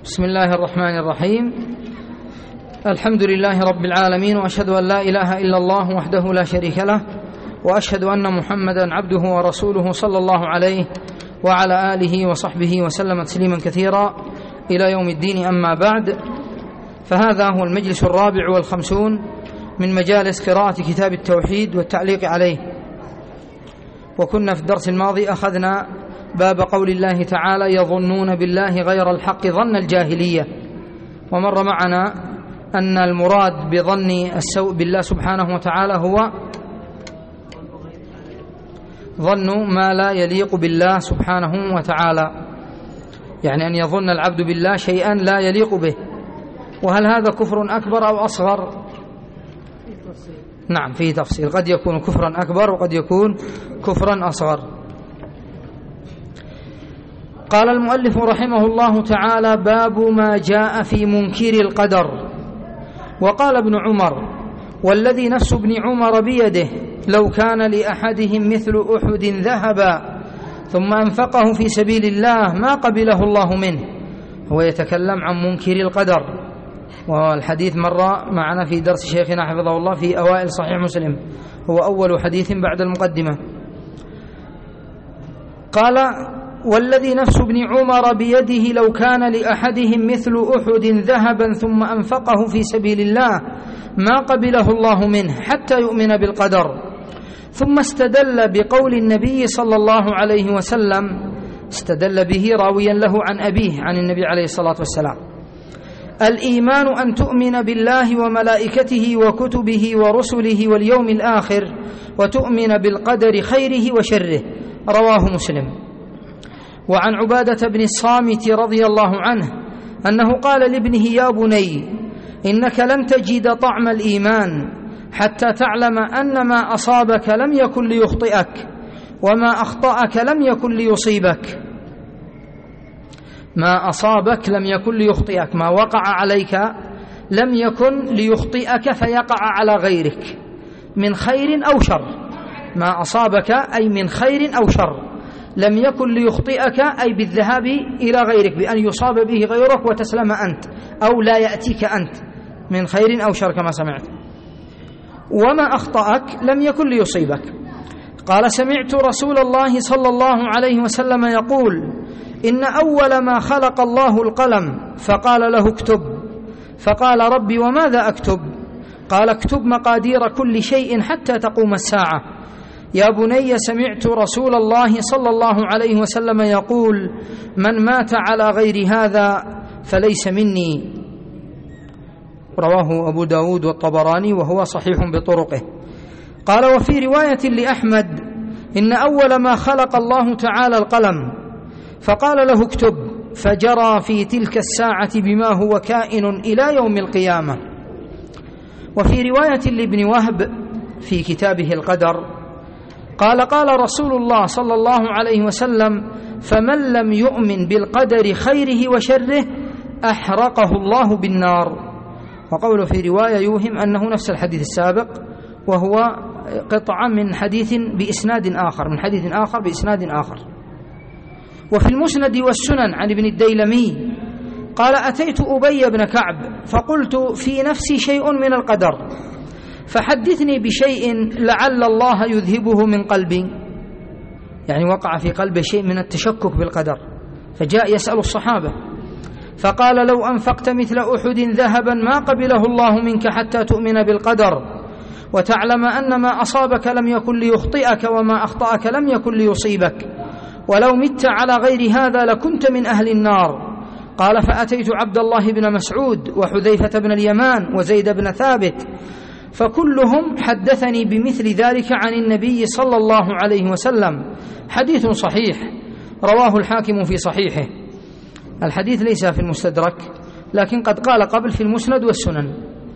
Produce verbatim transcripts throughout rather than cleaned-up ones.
بسم الله الرحمن الرحيم. الحمد لله رب العالمين، وأشهد أن لا إله إلا الله وحده لا شريك له، وأشهد أن محمدا عبده ورسوله صلى الله عليه وعلى آله وصحبه وسلم تسليما كثيرا إلى يوم الدين. أما بعد، فهذا هو المجلس الرابع والخمسون من مجالس قراءة كتاب التوحيد والتعليق عليه. وكنا في الدرس الماضي أخذنا باب قول الله تعالى: يظنون بالله غير الحق ظن الجاهلية. ومر معنا أن المراد بظن السوء بالله سبحانه وتعالى هو ظن ما لا يليق بالله سبحانه وتعالى، يعني أن يظن العبد بالله شيئا لا يليق به. وهل هذا كفر أكبر أو أصغر؟ نعم، فيه تفصيل، قد يكون كفرا أكبر وقد يكون كفرا أصغر. قال المؤلف رحمه الله تعالى: باب ما جاء في منكر القدر. وقال ابن عمر: والذي نفس ابن عمر بيده لو كان لأحدهم مثل أحد ذهبا ثم أنفقه في سبيل الله ما قبله الله منه. هو يتكلم عن منكر القدر، والحديث مر معنا في درس شيخنا حفظه الله في أوائل صحيح مسلم، هو أول حديث بعد المقدمة. قال: والذي نفس ابن عمر بيده لو كان لأحدهم مثل أحد ذهبا ثم أنفقه في سبيل الله ما قبله الله منه حتى يؤمن بالقدر. ثم استدل بقول النبي صلى الله عليه وسلم، استدل به راويا له عن أبيه عن النبي عليه الصلاة والسلام: الإيمان أن تؤمن بالله وملائكته وكتبه ورسله واليوم الآخر وتؤمن بالقدر خيره وشره. رواه مسلم. وعن عبادة بن الصامت رضي الله عنه أنه قال لابنه: يا بني، إنك لن تجد طعم الإيمان حتى تعلم أن ما أصابك لم يكن ليخطئك وما أخطأك لم يكن ليصيبك. ما أصابك لم يكن ليخطئك، ما وقع عليك لم يكن ليخطئك فيقع على غيرك من خير أو شر. ما أصابك أي من خير أو شر لم يكن ليخطئك أي بالذهاب إلى غيرك، بأن يصاب به غيرك وتسلم أنت، أو لا يأتيك أنت من خير أو شر كما سمعت. وما أخطأك لم يكن ليصيبك. قال: سمعت رسول الله صلى الله عليه وسلم يقول: إن أول ما خلق الله القلم فقال له: اكتب. فقال: ربي وماذا أكتب؟ قال: اكتب مقادير كل شيء حتى تقوم الساعة. يا بني، سمعت رسول الله صلى الله عليه وسلم يقول: من مات على غير هذا فليس مني. رواه أبو داود والطبراني وهو صحيح بطرقه. قال: وفي رواية لأحمد: إن أول ما خلق الله تعالى القلم فقال له: اكتب، فجرى في تلك الساعة بما هو كائن إلى يوم القيامة. وفي رواية لابن وهب في كتابه القدر قال: قال رسول الله صلى الله عليه وسلم: فمن لم يؤمن بالقدر خيره وشره أحرقه الله بالنار. وقوله في رواية يوهم أنه نفس الحديث السابق، وهو قطعة من حديث بإسناد آخر من حديث آخر بإسناد آخر. وفي المسند والسنن عن ابن الديلمي قال: أتيت أبي بن كعب فقلت في نفسي شيء من القدر، فحدثني بشيء لعل الله يذهبه من قلبي. يعني وقع في قلبه شيء من التشكك بالقدر، فجاء يسأل الصحابة فقال: لو أنفقت مثل أحد ذهبا ما قبله الله منك حتى تؤمن بالقدر وتعلم أن ما أصابك لم يكن ليخطئك وما أخطأك لم يكن ليصيبك، ولو مت على غير هذا لكنت من أهل النار. قال: فأتيت عبد الله بن مسعود وحذيفة بن اليمان وزيد بن ثابت فكلهم حدثني بمثل ذلك عن النبي صلى الله عليه وسلم. حديث صحيح رواه الحاكم في صحيحه. الحديث ليس في المستدرك، لكن قد قال قبل في المسند والسنن.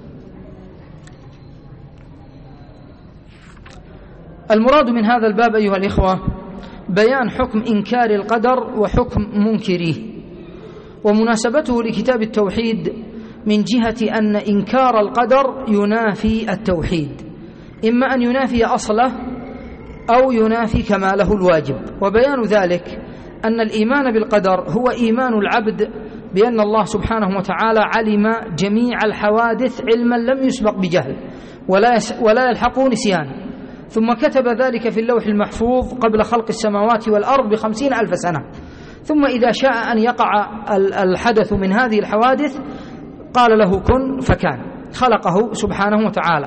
المراد من هذا الباب أيها الإخوة بيان حكم إنكار القدر وحكم منكره، ومناسبته لكتاب التوحيد من جهة أن إنكار القدر ينافي التوحيد، إما أن ينافي أصله أو ينافي كماله الواجب. وبيان ذلك أن الإيمان بالقدر هو إيمان العبد بأن الله سبحانه وتعالى علم جميع الحوادث علما لم يسبق بجهل ولا ولا يلحقه نسيان، ثم كتب ذلك في اللوح المحفوظ قبل خلق السماوات والأرض بخمسين ألف سنة، ثم إذا شاء أن يقع الحدث من هذه الحوادث قال له كن فكان، خلقه سبحانه وتعالى.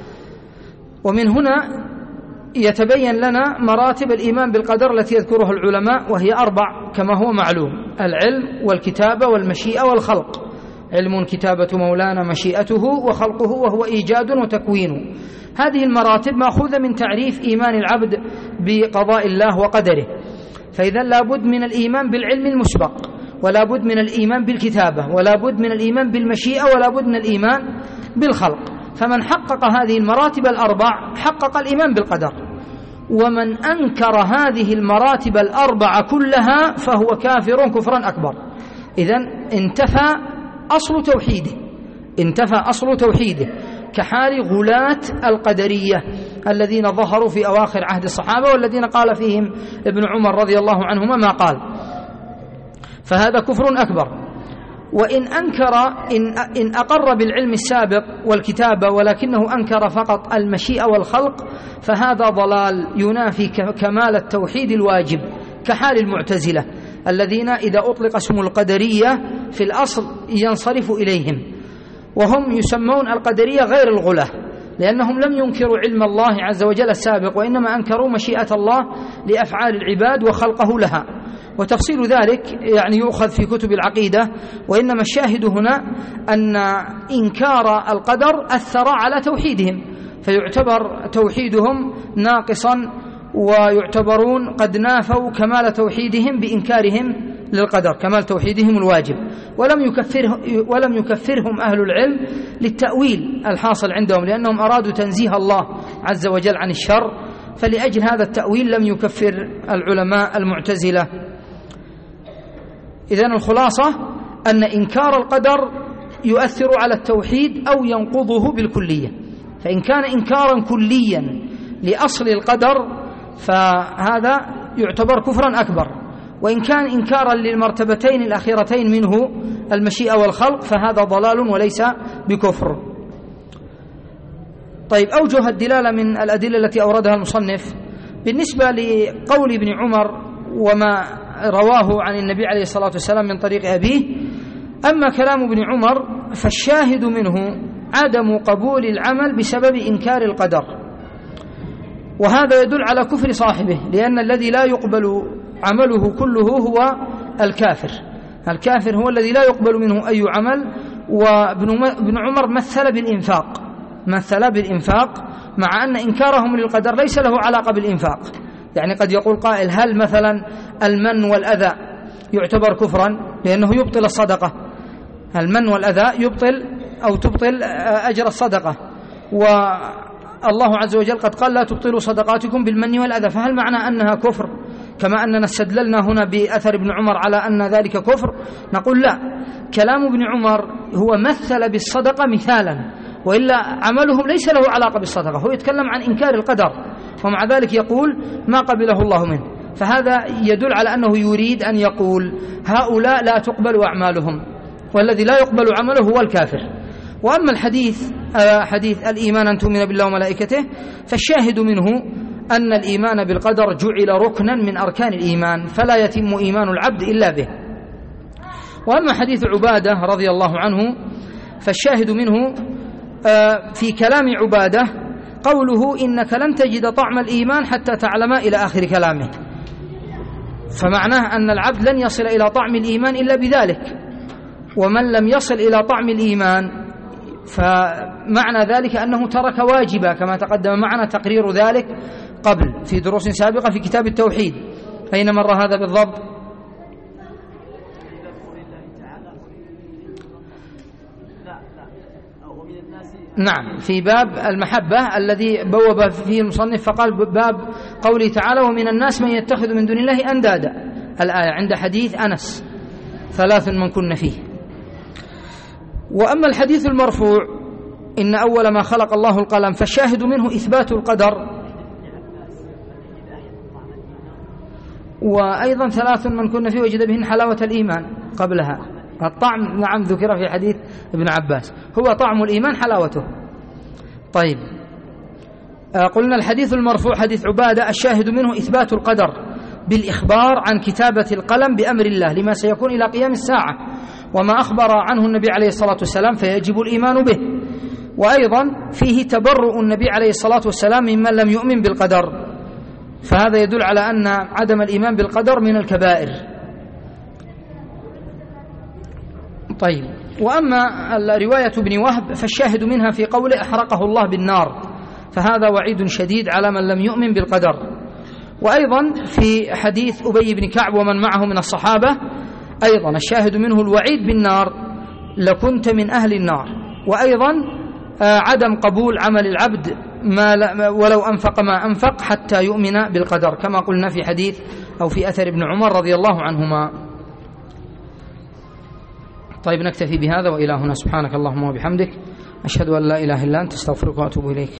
ومن هنا يتبين لنا مراتب الإيمان بالقدر التي يذكرها العلماء، وهي أربع كما هو معلوم: العلم والكتابة والمشيئة والخلق. علم كتابة مولانا مشيئته، وخلقه وهو إيجاد وتكوين. هذه المراتب مأخوذة من تعريف إيمان العبد بقضاء الله وقدره، فإذا لا بد من الإيمان بالعلم المسبق، ولا بد من الإيمان بالكتابة، ولا بد من الإيمان بالمشيئة، ولا بد من الإيمان بالخلق. فمن حقق هذه المراتب الأربع حقق الإيمان بالقدر، ومن أنكر هذه المراتب الأربع كلها فهو كافر كفرا أكبر. إذن انتفى أصل توحيده، انتفى أصل توحيده، كحال غلاة القدرية الذين ظهروا في أواخر عهد الصحابة، والذين قال فيهم ابن عمر رضي الله عنهما ما قال، فهذا كفر أكبر. وإن أنكر إن, إن أقر بالعلم السابق والكتابة ولكنه أنكر فقط المشيئة والخلق فهذا ضلال ينافي كمال التوحيد الواجب، كحال المعتزلة الذين إذا أطلق اسم القدرية في الأصل ينصرف إليهم، وهم يسمون القدرية غير الغلاة، لأنهم لم ينكروا علم الله عز وجل السابق، وإنما أنكروا مشيئة الله لأفعال العباد وخلقه لها. وتفصيل ذلك يعني يؤخذ في كتب العقيدة، وإنما الشاهد هنا أن إنكار القدر أثر على توحيدهم، فيعتبر توحيدهم ناقصا، ويعتبرون قد نافوا كمال توحيدهم بإنكارهم للقدر، كمال توحيدهم الواجب. ولم يكفره ولم يكفرهم أهل العلم للتأويل الحاصل عندهم، لأنهم أرادوا تنزيه الله عز وجل عن الشر، فلأجل هذا التأويل لم يكفر العلماء المعتزلة. إذن الخلاصة أن إنكار القدر يؤثر على التوحيد أو ينقضه بالكلية، فإن كان إنكارا كليا لأصل القدر فهذا يعتبر كفرا أكبر، وإن كان إنكارا للمرتبتين الأخيرتين منه المشيئة والخلق فهذا ضلال وليس بكفر. طيب، أوجه الدلالة من الأدلة التي أوردها المصنف بالنسبة لقول ابن عمر وما رواه عن النبي عليه الصلاة والسلام من طريق أبيه. أما كلام ابن عمر فالشاهد منه عدم قبول العمل بسبب إنكار القدر، وهذا يدل على كفر صاحبه، لأن الذي لا يقبل عمله كله هو الكافر. الكافر هو الذي لا يقبل منه أي عمل. وابن عمر مثل بالإنفاق، مثل بالإنفاق مع أن إنكارهم للقدر ليس له علاقة بالإنفاق. يعني قد يقول قائل: هل مثلا المن والأذى يعتبر كفرا لأنه يبطل الصدقة؟ المن والأذى يبطل أو تبطل أجر الصدقة، والله عز وجل قد قال: لا تبطلوا صدقاتكم بالمن والأذى، فهل معنى أنها كفر كما أننا استدللنا هنا بأثر ابن عمر على أن ذلك كفر؟ نقول لا، كلام ابن عمر هو مثل بالصدقة مثالا، وإلا عملهم ليس له علاقة بالصدقة، هو يتكلم عن إنكار القدر، ومع ذلك يقول ما قبله الله منه، فهذا يدل على أنه يريد أن يقول هؤلاء لا تقبل أعمالهم، والذي لا يقبل عمله هو الكافر. وأما الحديث حديث الإيمان أن تؤمن بالله وملائكته فالشاهد منه أن الإيمان بالقدر جعل ركنا من أركان الإيمان، فلا يتم إيمان العبد إلا به. وأما حديث عبادة رضي الله عنه فالشاهد منه في كلام عبادة قوله: إنك لن تجد طعم الإيمان حتى تعلم، إلى آخر كلامه، فمعناه أن العبد لن يصل إلى طعم الإيمان إلا بذلك، ومن لم يصل إلى طعم الإيمان فمعنى ذلك أنه ترك واجبا، كما تقدم معنا تقرير ذلك قبل في دروس سابقة في كتاب التوحيد. أين مر هذا بالضبط؟ نعم، في باب المحبة الذي بوب فيه المصنف فقال باب قوله تعالى: ومن الناس من يتخذ من دون الله أندادا، الآية عند حديث أنس ثلاث من كن فيه. وأما الحديث المرفوع: إن أول ما خلق الله القلم، فالشاهد منه إثبات القدر. وأيضا ثلاث من كن فيه وجد بهن حلاوة الإيمان قبلها، الطعم نعم ذكر في حديث ابن عباس، هو طعم الإيمان حلاوته. طيب قلنا الحديث المرفوع حديث عبادة الشاهد منه إثبات القدر بالإخبار عن كتابة القلم بأمر الله لما سيكون إلى قيام الساعة، وما أخبر عنه النبي عليه الصلاة والسلام فيجب الإيمان به. وأيضا فيه تبرؤ النبي عليه الصلاة والسلام ممن لم يؤمن بالقدر، فهذا يدل على أن عدم الإيمان بالقدر من الكبائر. طيب وأما رواية ابن وهب فالشاهد منها في قوله أحرقه الله بالنار، فهذا وعيد شديد على من لم يؤمن بالقدر. وأيضا في حديث أبي بن كعب ومن معه من الصحابة أيضا الشاهد منه الوعيد بالنار، لكنت من أهل النار. وأيضا عدم قبول عمل العبد ما ولو أنفق ما أنفق حتى يؤمن بالقدر، كما قلنا في حديث أو في أثر ابن عمر رضي الله عنهما. طيب نكتفي بهذا وإلى هنا، سبحانك اللهم وبحمدك أشهد أن لا إله إلا أنت أستغفرك وأتوب إليك.